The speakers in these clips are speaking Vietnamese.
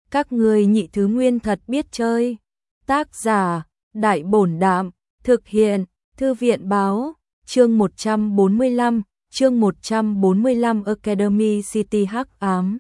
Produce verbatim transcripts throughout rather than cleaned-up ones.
Các ngươi nhị thứ nguyên thật biết chơi. Tác giả, Đại Bổn Đạm, thực hiện, Thư viện Báo, chương một trăm bốn mươi lăm, chương một trăm bốn mươi lăm Academy City hắc ám.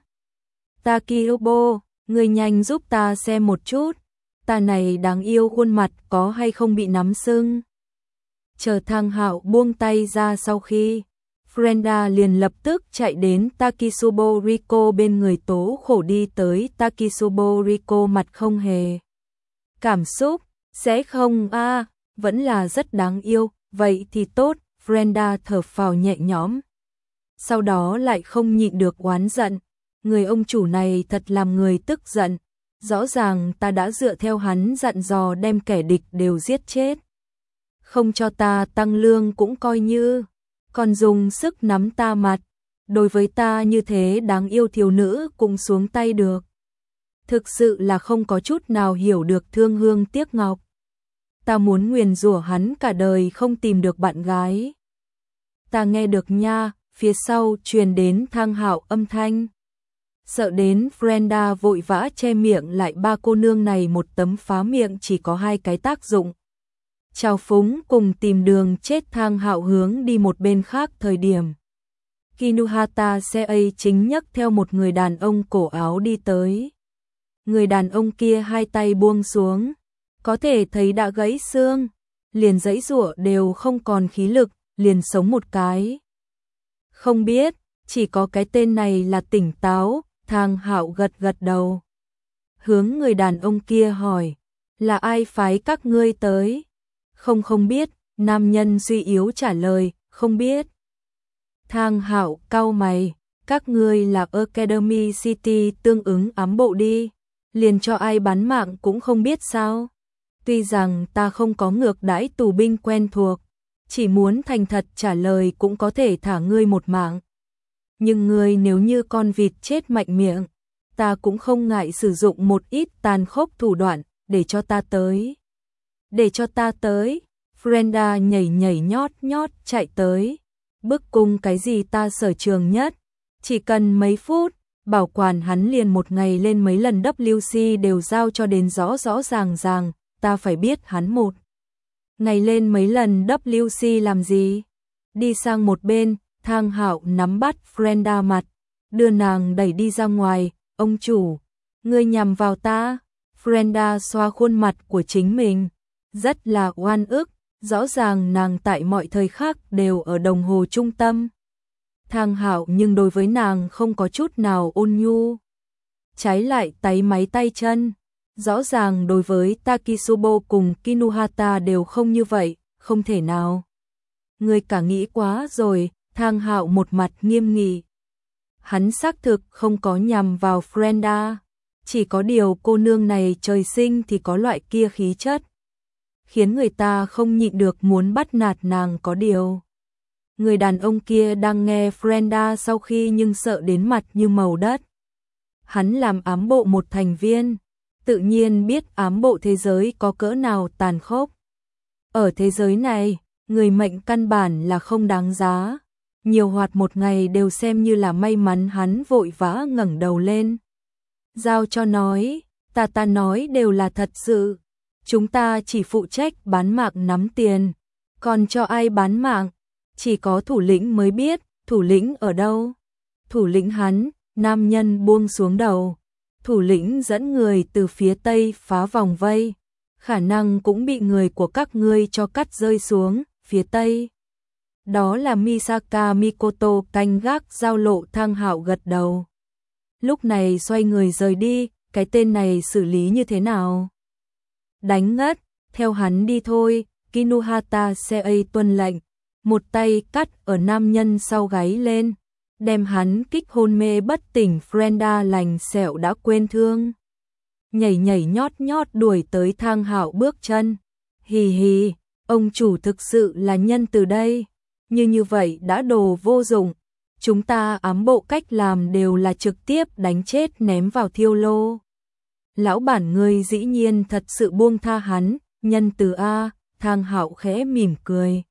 Takirobo, người nhanh giúp ta xem một chút, ta này đáng yêu khuôn mặt có hay không bị nắm sưng. Chờ Thang Hạo buông tay ra sau khi, Frenda liền lập tức chạy đến Takisubo Riko bên người tố khổ đi tới Takisubo Riko mặt không hề cảm xúc, sẽ không a à, vẫn là rất đáng yêu, vậy thì tốt, Frenda thở phào nhẹ nhõm. Sau đó lại không nhịn được oán giận, người ông chủ này thật làm người tức giận, rõ ràng ta đã dựa theo hắn dặn dò đem kẻ địch đều giết chết. Không cho ta tăng lương cũng coi như, còn dùng sức nắm ta mặt, đối với ta như thế đáng yêu thiếu nữ cũng xuống tay được. Thực sự là không có chút nào hiểu được thương hương tiếc ngọc. Ta muốn nguyền rủa hắn cả đời không tìm được bạn gái. Ta nghe được nha, phía sau truyền đến Thang Hạo âm thanh. Sợ đến Frenda vội vã che miệng lại, ba cô nương này một tấm phá miệng chỉ có hai cái tác dụng. Chào phúng cùng tìm đường chết. Thang Hạo hướng đi một bên khác thời điểm. Kinuhata Sei chính nhấc theo một người đàn ông cổ áo đi tới. Người đàn ông kia hai tay buông xuống, có thể thấy đã gãy xương, liền giãy giụa đều không còn khí lực, liền sống một cái. Không biết, chỉ có cái tên này là tỉnh táo. Thang Hạo gật gật đầu. Hướng người đàn ông kia hỏi, là ai phái các ngươi tới? Không không biết, nam nhân suy yếu trả lời, không biết. Thang Hạo cau mày, các ngươi là Academy City tương ứng ám bộ đi, liền cho ai bán mạng cũng không biết sao? Tuy rằng ta không có ngược đãi tù binh quen thuộc, chỉ muốn thành thật trả lời cũng có thể thả ngươi một mạng. Nhưng ngươi nếu như con vịt chết mạnh miệng, ta cũng không ngại sử dụng một ít tàn khốc thủ đoạn để cho ta tới. Để cho ta tới, Frenda nhảy nhảy nhót nhót chạy tới. Bức cung cái gì ta sở trường nhất, chỉ cần mấy phút, bảo quản hắn liền một ngày lên mấy lần W C đều giao cho đến rõ rõ ràng ràng, ta phải biết hắn một ngày lên mấy lần W C làm gì. Đi sang một bên, Thang Hạo nắm bắt Frenda mặt, đưa nàng đẩy đi ra ngoài, ông chủ, ngươi nhằm vào ta. Frenda xoa khuôn mặt của chính mình, rất là oan ức, rõ ràng nàng tại mọi thời khắc đều ở đồng hồ trung tâm. Thang Hạo nhưng đối với nàng không có chút nào ôn nhu, trái lại táy máy tay chân, rõ ràng đối với Takisubo cùng Kinuhata đều không như vậy, không thể nào. Ngươi cả nghĩ quá rồi. Thang Hạo một mặt nghiêm nghị. Hắn xác thực không có nhằm vào Frenda, chỉ có điều cô nương này trời sinh thì có loại kia khí chất, khiến người ta không nhịn được muốn bắt nạt nàng. Có điều, người đàn ông kia đang nghe Frenda sau khi nhưng sợ đến mặt như màu đất. Hắn làm ám bộ một thành viên, tự nhiên biết ám bộ thế giới có cỡ nào tàn khốc. Ở thế giới này, người mệnh căn bản là không đáng giá. Nhiều hoạt một ngày đều xem như là may mắn. Hắn vội vã ngẩng đầu lên. Giao cho nói, ta ta nói đều là thật sự. Chúng ta chỉ phụ trách bán mạng nắm tiền. Còn cho ai bán mạng? Chỉ có thủ lĩnh mới biết. Thủ lĩnh ở đâu? Thủ lĩnh hắn, nam nhân buông xuống đầu. Thủ lĩnh dẫn người từ phía tây phá vòng vây. Khả năng cũng bị người của các ngươi cho cắt rơi xuống, phía tây. Đó là Misaka Mikoto canh gác giao lộ. Thang Hạo gật đầu. Lúc này xoay người rời đi, cái tên này xử lý như thế nào? Đánh ngất, theo hắn đi thôi. Kinuhata Sei tuân lệnh, một tay cắt ở nam nhân sau gáy lên, đem hắn kích hôn mê bất tỉnh. Frenda lành sẹo đã quên thương, nhảy nhảy nhót nhót đuổi tới. Thang Hạo bước chân. Hì hì, ông chủ thực sự là nhân từ đây. Như như vậy đã đồ vô dụng. Chúng ta ám bộ cách làm đều là trực tiếp đánh chết ném vào thiêu lô. Lão bản ngươi dĩ nhiên thật sự buông tha hắn, nhân từ a. Thang Hạo khẽ mỉm cười.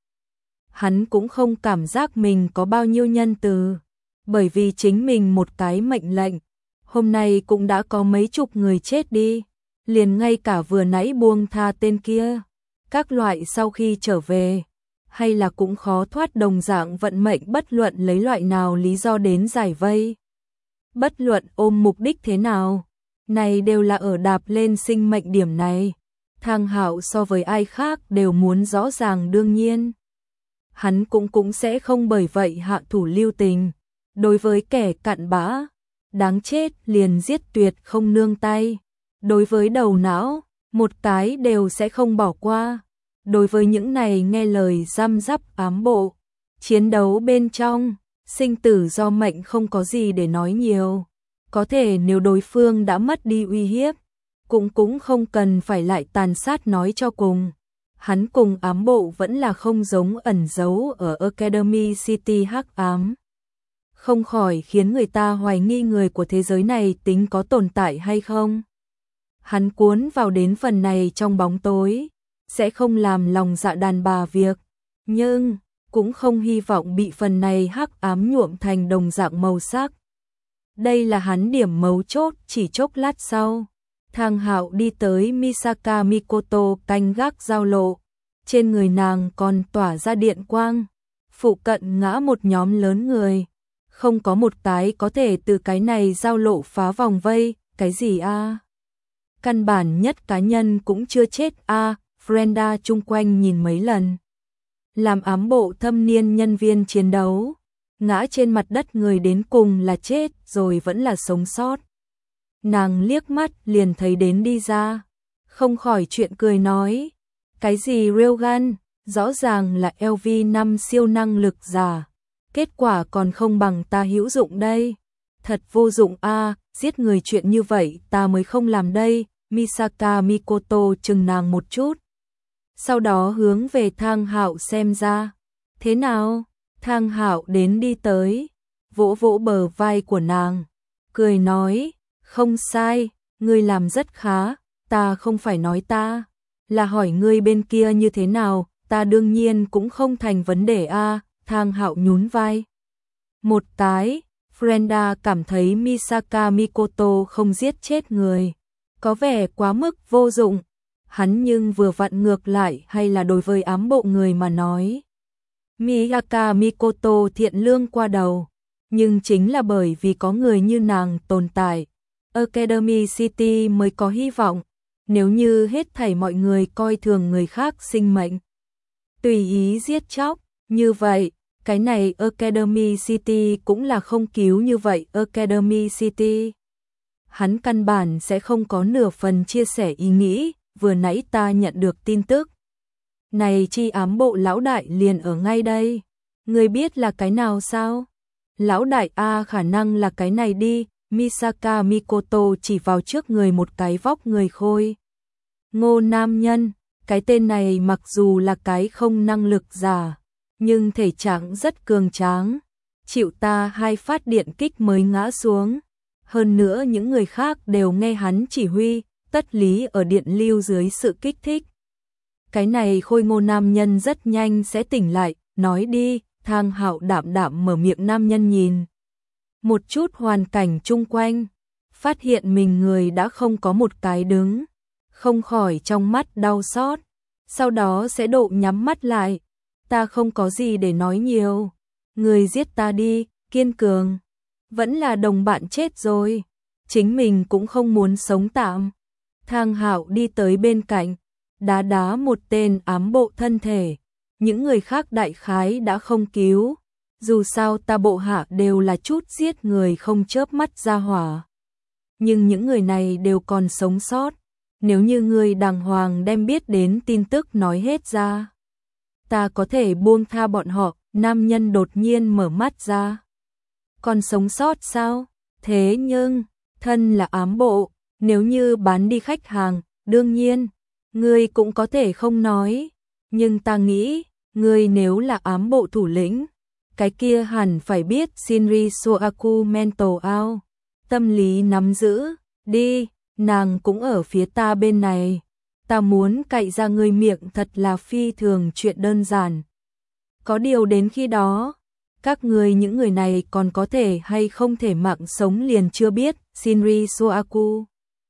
Hắn cũng không cảm giác mình có bao nhiêu nhân từ, bởi vì chính mình một cái mệnh lệnh, Hôm nay cũng đã có mấy chục người chết đi, liền ngay cả vừa nãy buông tha tên kia. Các loại sau khi trở về, hay là cũng khó thoát đồng dạng vận mệnh bất luận lấy loại nào lý do đến giải vây. Bất luận ôm mục đích thế nào, này đều là ở đạp lên sinh mệnh điểm này. Thang Hạo so với ai khác đều muốn rõ ràng đương nhiên. Hắn cũng cũng sẽ không bởi vậy hạ thủ lưu tình. Đối với kẻ cặn bã, đáng chết liền giết tuyệt không nương tay. Đối với đầu não, một cái đều sẽ không bỏ qua. Đối với những này nghe lời răm rắp ám bộ, chiến đấu bên trong, sinh tử do mệnh không có gì để nói nhiều. Có thể nếu đối phương đã mất đi uy hiếp, cũng cũng không cần phải lại tàn sát nói cho cùng. Hắn cùng ám bộ vẫn là không giống ẩn giấu ở Academy City hắc ám. Không khỏi khiến người ta hoài nghi người của thế giới này tính có tồn tại hay không. Hắn cuốn vào đến phần này trong bóng tối, sẽ không làm lòng dạ đàn bà việc, nhưng cũng không hy vọng bị phần này hắc ám nhuộm thành đồng dạng màu sắc. Đây là hắn điểm mấu chốt. Chỉ chốc lát sau, Thang Hạo đi tới Misaka Mikoto canh gác giao lộ, trên người nàng còn tỏa ra điện quang, phụ cận ngã một nhóm lớn người, không có một cái có thể từ cái này giao lộ phá vòng vây. Cái gì a? À? Căn bản nhất cá nhân cũng chưa chết a. À? Frenda chung quanh nhìn mấy lần, làm ám bộ thâm niên nhân viên chiến đấu, ngã trên mặt đất người đến cùng là chết rồi vẫn là sống sót. Nàng liếc mắt liền thấy đến đi ra, không khỏi chuyện cười nói, cái gì Railgun, rõ ràng là L V năm siêu năng lực giả, kết quả còn không bằng ta hữu dụng đây. Thật vô dụng a, à, giết người chuyện như vậy ta mới không làm đây. Misaka Mikoto chừng nàng một chút, sau đó hướng về Thang Hạo xem ra. Thế nào? Thang Hạo đến đi tới, vỗ vỗ bờ vai của nàng, cười nói, không sai, ngươi làm rất khá, ta không phải nói ta, là hỏi ngươi bên kia như thế nào, ta đương nhiên cũng không thành vấn đề a. À. Thang Hạo nhún vai một cái, Frenda cảm thấy Misaka Mikoto không giết chết người, có vẻ quá mức vô dụng. Hắn nhưng vừa vặn ngược lại hay là đối với ám bộ người mà nói. Misaka Mikoto thiện lương qua đầu, nhưng chính là bởi vì có người như nàng tồn tại, Academy City mới có hy vọng. Nếu như hết thảy mọi người coi thường người khác sinh mệnh, tùy ý giết chóc, như vậy, cái này Academy City cũng là không cứu như vậy Academy City. Hắn căn bản sẽ không có nửa phần chia sẻ ý nghĩ. Vừa nãy ta nhận được tin tức này, chi ám bộ lão đại liền ở ngay đây. Người biết là cái nào sao? Lão đại a, khả năng là cái này đi. Misaka Mikoto chỉ vào trước người một cái vóc người khôi ngô nam nhân. Cái tên này mặc dù là cái không năng lực giả, nhưng thể trạng rất cường tráng, chịu ta hai phát điện kích mới ngã xuống. Hơn nữa những người khác đều nghe hắn chỉ huy, tất lý ở điện lưu dưới sự kích thích. Cái này khôi ngô nam nhân rất nhanh sẽ tỉnh lại, nói đi. Thang Hạo đạm đạm mở miệng. Nam nhân nhìn một chút hoàn cảnh chung quanh, phát hiện mình người đã không có một cái đứng, không khỏi trong mắt đau xót, sau đó sẽ độ nhắm mắt lại. Ta không có gì để nói nhiều, người giết ta đi, kiên cường. Vẫn là đồng bạn chết rồi, chính mình cũng không muốn sống tạm. Thang Hạo đi tới bên cạnh, đá đá một tên ám bộ thân thể. Những người khác đại khái đã không cứu, dù sao ta bộ hạ đều là chút giết người không chớp mắt ra hỏa. Nhưng những người này đều còn sống sót. Nếu như người đàng hoàng đem biết đến tin tức nói hết ra, ta có thể buông tha bọn họ. Nam nhân đột nhiên mở mắt ra. Còn sống sót sao? Thế nhưng, thân là ám bộ, nếu như bán đi khách hàng, đương nhiên, ngươi cũng có thể không nói. Nhưng ta nghĩ, ngươi nếu là ám bộ thủ lĩnh, cái kia hẳn phải biết Shinri Soaku mental out, tâm lý nắm giữ, đi, nàng cũng ở phía ta bên này. Ta muốn cạy ra ngươi miệng thật là phi thường chuyện đơn giản. Có điều đến khi đó, Các ngươi những người này còn có thể hay không thể mạng sống liền chưa biết. Shinri Soaku.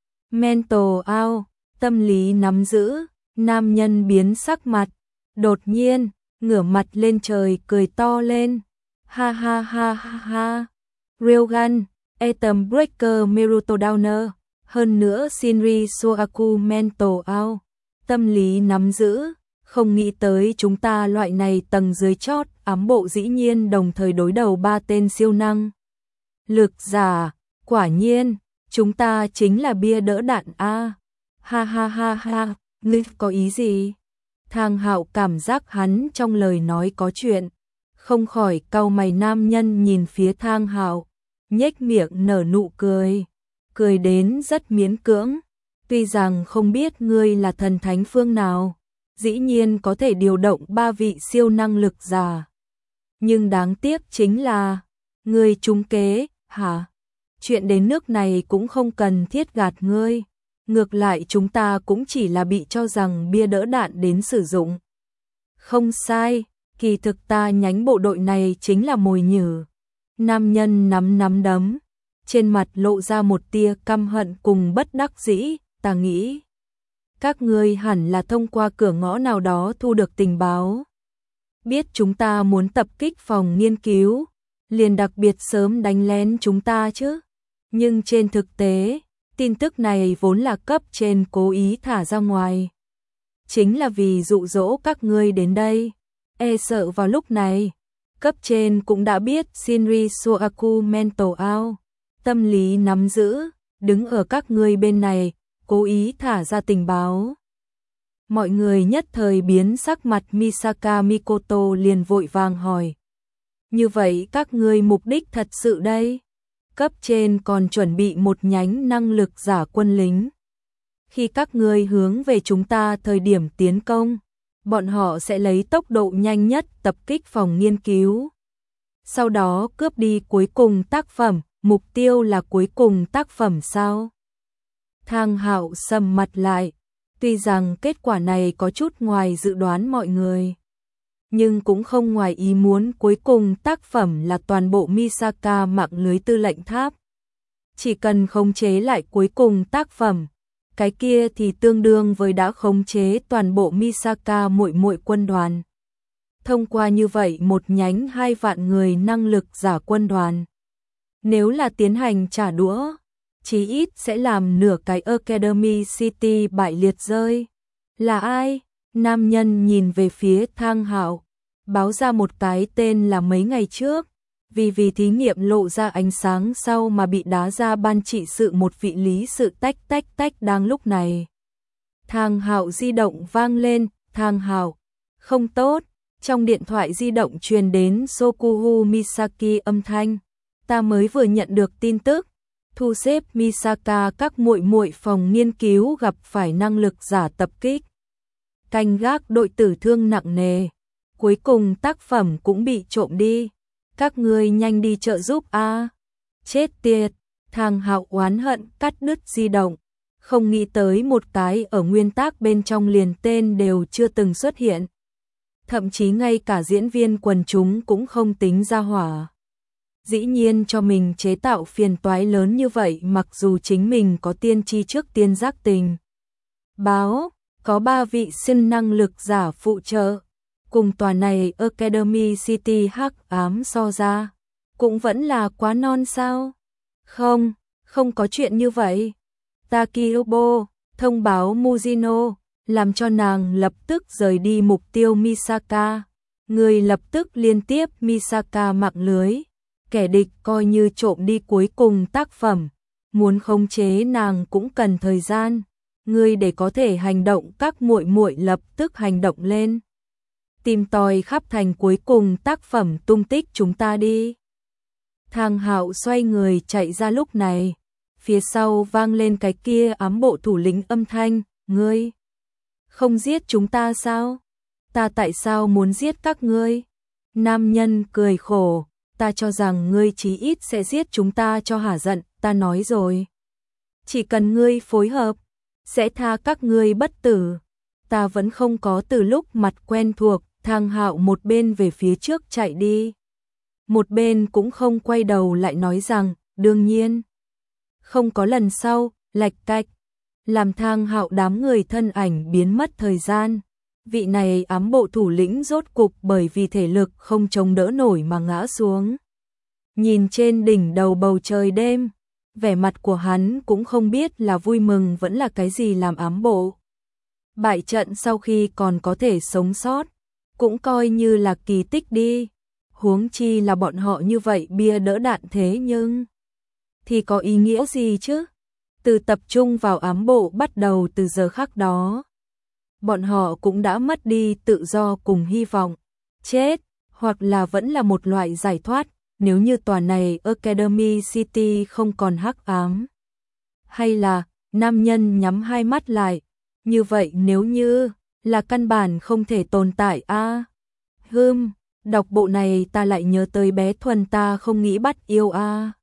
Mental out, tâm lý nắm giữ, nam nhân biến sắc mặt, đột nhiên, ngửa mặt lên trời cười to lên. Ha ha ha ha ha. Railgun, Atom Breaker Meruto Downer. Hơn nữa Shinri Soaku Mental out, tâm lý nắm giữ, không nghĩ tới chúng ta loại này tầng dưới chót ám bộ dĩ nhiên đồng thời đối đầu ba tên siêu năng lực giả, quả nhiên, chúng ta chính là bia đỡ đạn a. Ha ha ha ha, ngươi có ý gì? Thang Hạo cảm giác hắn trong lời nói có chuyện, không khỏi cau mày. Nam nhân nhìn phía Thang Hạo, nhếch miệng nở nụ cười, cười đến rất miễn cưỡng. Tuy rằng không biết ngươi là thần thánh phương nào, dĩ nhiên có thể điều động ba vị siêu năng lực giả, nhưng đáng tiếc chính là ngươi trúng kế, hả? Chuyện đến nước này cũng không cần thiết gạt ngươi, ngược lại chúng ta cũng chỉ là bị cho rằng bia đỡ đạn đến sử dụng. Không sai, kỳ thực ta nhánh bộ đội này chính là mồi nhử. Nam nhân nắm nắm đấm, trên mặt lộ ra một tia căm hận cùng bất đắc dĩ. Ta nghĩ các ngươi hẳn là thông qua cửa ngõ nào đó thu được tình báo, biết chúng ta muốn tập kích phòng nghiên cứu, liền đặc biệt sớm đánh lén chúng ta chứ. Nhưng trên thực tế, tin tức này vốn là cấp trên cố ý thả ra ngoài, chính là vì dụ dỗ các ngươi đến đây. E sợ vào lúc này, cấp trên cũng đã biết Shinri Soaku Mental out, tâm lý nắm giữ, đứng ở các ngươi bên này, cố ý thả ra tình báo. Mọi người nhất thời biến sắc mặt. Misaka Mikoto liền vội vàng hỏi. Như vậy các ngươi mục đích thật sự đây? Cấp trên còn chuẩn bị một nhánh năng lực giả quân lính. Khi các ngươi hướng về chúng ta thời điểm tiến công, bọn họ sẽ lấy tốc độ nhanh nhất tập kích phòng nghiên cứu. Sau đó cướp đi cuối cùng tác phẩm, mục tiêu là cuối cùng tác phẩm sao? Thang Hạo sầm mặt lại, tuy rằng kết quả này có chút ngoài dự đoán mọi người, nhưng cũng không ngoài ý muốn. Cuối cùng tác phẩm là toàn bộ Misaka mạng lưới tư lệnh tháp. Chỉ cần khống chế lại cuối cùng tác phẩm, cái kia thì tương đương với đã khống chế toàn bộ Misaka muội muội quân đoàn. Thông qua như vậy một nhánh hai vạn người năng lực giả quân đoàn, nếu là tiến hành trả đũa, chí ít sẽ làm nửa cái Academy City bại liệt rơi. Là ai? Nam nhân nhìn về phía Thang Hạo, báo ra một cái tên là mấy ngày trước, vì vì thí nghiệm lộ ra ánh sáng sau mà bị đá ra ban trị sự một vị lý sự. Tách tách tách. Đang lúc này, Thang Hạo di động vang lên. Thang Hạo, không tốt. Trong điện thoại di động truyền đến Sokuhu Misaki âm thanh. Ta mới vừa nhận được tin tức, thu xếp Misaka các muội muội phòng nghiên cứu gặp phải năng lực giả tập kích. Canh gác đội tử thương nặng nề, cuối cùng tác phẩm cũng bị trộm đi. Các ngươi nhanh đi trợ giúp a. Chết tiệt, Thang Hạo oán hận cắt đứt di động, không nghĩ tới một cái ở nguyên tác bên trong liền tên đều chưa từng xuất hiện. Thậm chí ngay cả diễn viên quần chúng cũng không tính ra hỏa. Dĩ nhiên cho mình chế tạo phiền toái lớn như vậy, mặc dù chính mình có tiên tri trước tiên giác tình báo, có ba vị siêu năng lực giả phụ trợ, cùng tòa này Academy City hắc ám so ra, cũng vẫn là quá non sao? Không, không có chuyện như vậy. Takirobo thông báo Mujino, làm cho nàng lập tức rời đi mục tiêu Misaka. Người lập tức liên tiếp Misaka mạng lưới. Kẻ địch coi như trộm đi cuối cùng tác phẩm, muốn khống chế nàng cũng cần thời gian. Ngươi để có thể hành động, các muội muội lập tức hành động lên. Tìm tòi khắp thành cuối cùng tác phẩm tung tích chúng ta đi. Thang Hạo xoay người chạy ra. Lúc này, phía sau vang lên cái kia ám bộ thủ lĩnh âm thanh. Ngươi không giết chúng ta sao? Ta tại sao muốn giết các ngươi? Nam nhân cười khổ. Ta cho rằng ngươi chí ít sẽ giết chúng ta cho hả giận. Ta nói rồi, chỉ cần ngươi phối hợp, sẽ tha các ngươi bất tử. Ta vẫn không có từ lúc mặt quen thuộc. Thang Hạo một bên về phía trước chạy đi, một bên cũng không quay đầu lại nói rằng, đương nhiên, không có lần sau, lạch cạch, làm Thang Hạo đám người thân ảnh biến mất thời gian. Vị này ám bộ thủ lĩnh rốt cục bởi vì thể lực không chống đỡ nổi mà ngã xuống. Nhìn trên đỉnh đầu bầu trời đêm, vẻ mặt của hắn cũng không biết là vui mừng vẫn là cái gì làm ám bộ. Bại trận sau khi còn có thể sống sót, cũng coi như là kỳ tích đi. Huống chi là bọn họ như vậy bia đỡ đạn thế nhưng thì có ý nghĩa gì chứ? Từ tập trung vào ám bộ bắt đầu từ giờ khắc đó, bọn họ cũng đã mất đi tự do cùng hy vọng. Chết, hoặc là vẫn là một loại giải thoát, nếu như tòa này Academy City không còn hắc ám. Hay là, nam nhân nhắm hai mắt lại, như vậy nếu như là căn bản không thể tồn tại a à, Hừm, đọc bộ này ta lại nhớ tới bé Thuần ta không nghĩ bắt yêu a à.